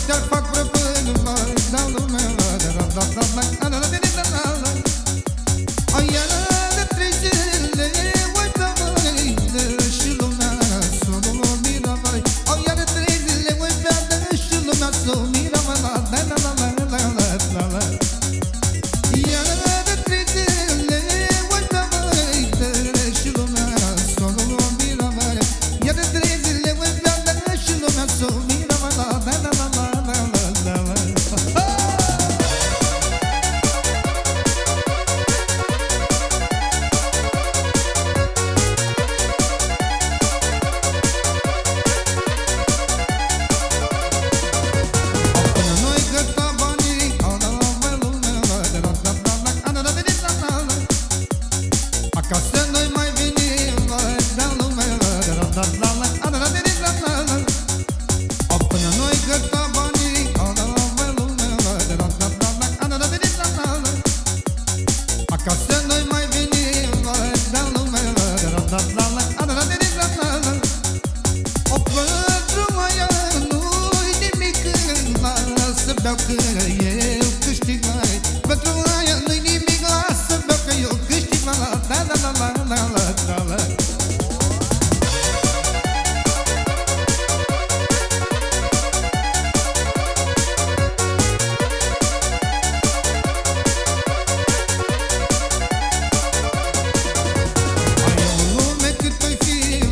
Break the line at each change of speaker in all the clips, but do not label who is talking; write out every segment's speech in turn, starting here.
ăștia fac prăpâni, mai dau lumea, ai iară de 3 zile, uite măi, și lumea s-o miră, măi. Ai iară 3 zile, uite și lumea s-o miră, măi, la. Iară de 3 zile, uite măi, și lumea s-o miră, măi. Iară de 3 zile, uite și lumea s-o miră, măi, la. Acasă noi mai venim, da lumea, până noi găta banii, acasă noi mai venim, da lumea, o pentru aia nu-i nimic, lasă beau că eu câștig, mai pentru aia nu-i nimic, lasă beau că eu câștig, la.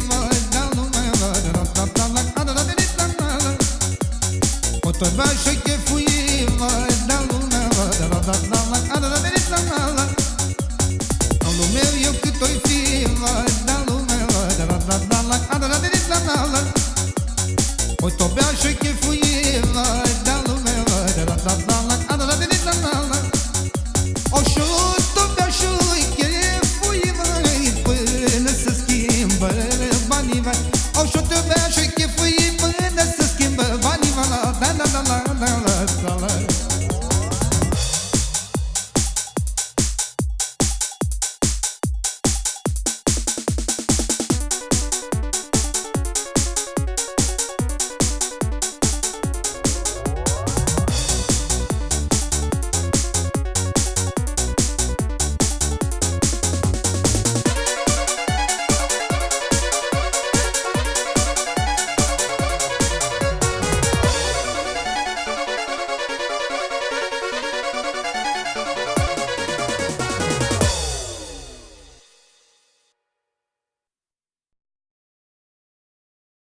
Tot bea și